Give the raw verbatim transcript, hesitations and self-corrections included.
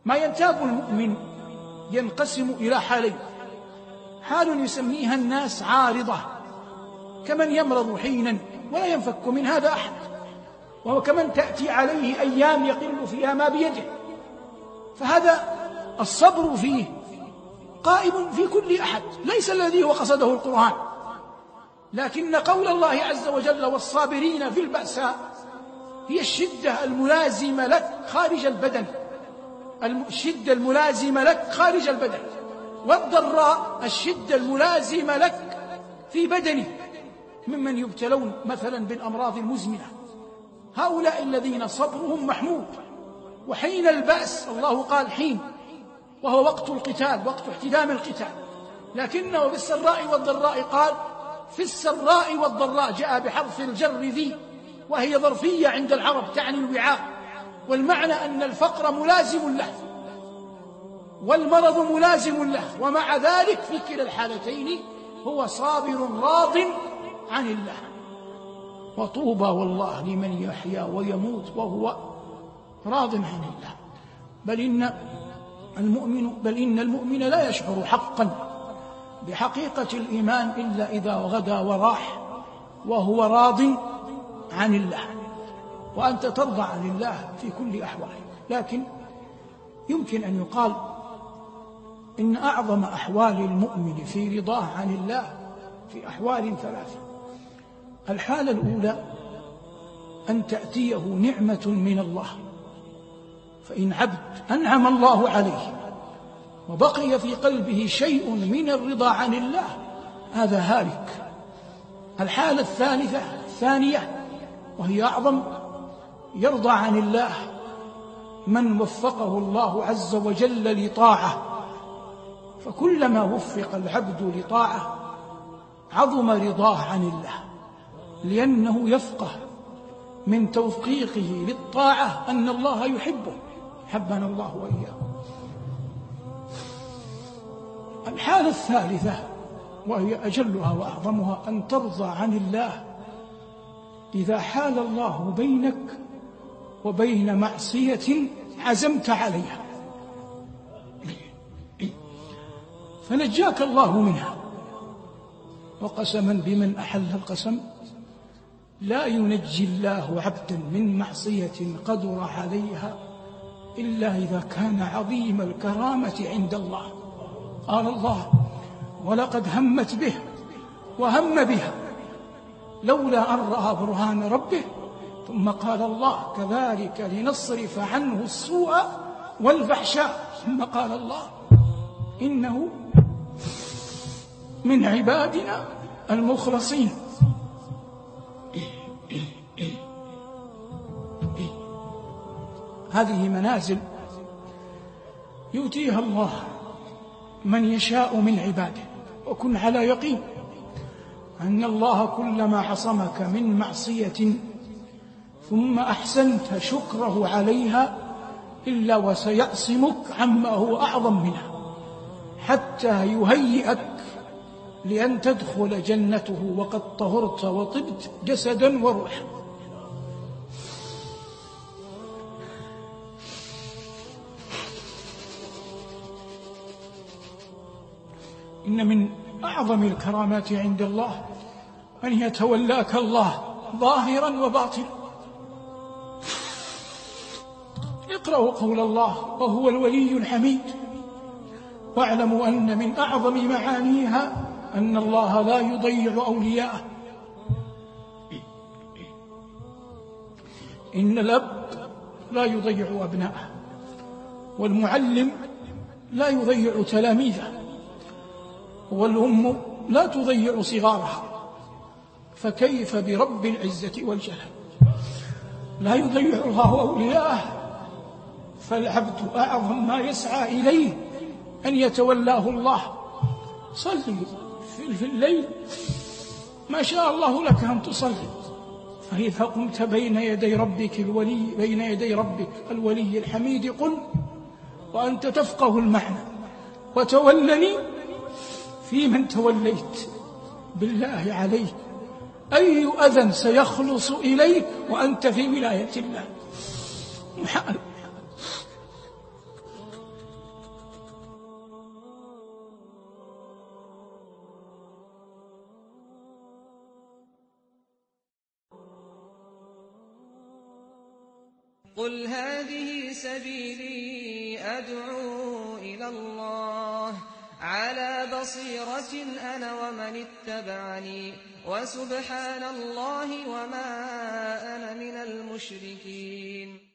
ما ينتاب المؤمن ينقسم إلى حالين: حال يسميها الناس عارضة، كمن يمرض حينا ولا ينفك من هذا أحد، وهو كمن تأتي عليه أيام يقل فيها ما بيده، فهذا الصبر فيه قائم في كل أحد، ليس الذي هو قصده القرآن، لكن قول الله عز وجل: والصابرين في البأساء، هي الشدة الملازمة لك خارج البدن، الشدة الملازمة لك خارج البدن، والضراء الشدة الملازمة لك في بدنه، ممن يبتلون مثلا بالأمراض المزمنة. هؤلاء الذين صبرهم محمود. وحين البأس الله قال حين، وهو وقت القتال، وقت احتدام القتال، لكنه في السراء والضراء قال في السراء والضراء، جاء بحرف الجر ذي، وهي ظرفية عند العرب تعني الوعاء، والمعنى أن الفقر ملازم له والمرض ملازم له، ومع ذلك في كلا الحالتين هو صابر راض عن الله. وطوبى والله لمن يحيا ويموت وهو راض عن الله. بل إن المؤمن بل إن المؤمن لا يشعر حقا بحقيقة الإيمان إلا إذا غدا وراح وهو راض عن الله. وأنت ترضى عن الله في كل أحوالك، لكن يمكن أن يقال إن أعظم أحوال المؤمن في رضاه عن الله في أحوال ثلاثة. الحالة الأولى أن تأتيه نعمة من الله، فإن عبد أنعم الله عليه وبقي في قلبه شيء من الرضا عن الله، هذا هالك. الحالة الثالثة الثانية وهي أعظم: يرضى عن الله من وفقه الله عز وجل لطاعة، فكلما وفق العبد لطاعة عظم رضاه عن الله، لأنه يفقه من توفيقه للطاعة أن الله يحبه، حبنا الله وإياه. الحالة الثالثة وهي أجلها وأعظمها: أن ترضى عن الله إذا حال الله بينك وبين معصية عزمت عليها فنجاك الله منها. وقسما بمن أحل القسم: لا ينجي الله عبدا من معصية قدر عليها إلا إذا كان عظيم الكرامة عند الله. قال الله: ولقد همت به وهم بها لولا أن رأى برهان ربه. ثم قال الله: كذلك لنصرف عنه السوء والفحشاء. ثم قال الله: إنه من عبادنا المخلصين. هذه منازل يؤتيها الله من يشاء من عباده. وكن على يقين أن الله كلما عصمك من معصية ثم أحسنت شكره عليها إلا وسيعصمك عما هو أعظم منها، حتى يهيئك لأن تدخل جنته وقد طهرت وطبت جسدا وروحا. إن من أعظم الكرامات عند الله أن يتولاك الله ظاهرا وباطنا. اقرأوا قول الله: وهو الولي الحميد. واعلموا أن من أعظم معانيها أن الله لا يضيع أولياءه. إن الأب لا يضيع أبناءه، والمعلم لا يضيع تلاميذه، والأم لا تضيع صغارها، فكيف برب العزة والجلال؟ لا يضيع الله أولياءه، فالعبد أعظم ما يسعى إليه أن يتولاه الله. صلي في الليل ما شاء الله لك أن تصلي، فإذا قمت بين يدي ربك الولي بين يدي ربك الولي الحميد قل وأنت تفقه المعنى: وتولني في من توليت. بالله عليك أي أذى سيخلص إليك وأنت في ولاية الله؟ قل هذه سبيلي أدعو إلى الله على بصيرة أنا ومن اتبعني وسبحان الله وما أنا من المشركين.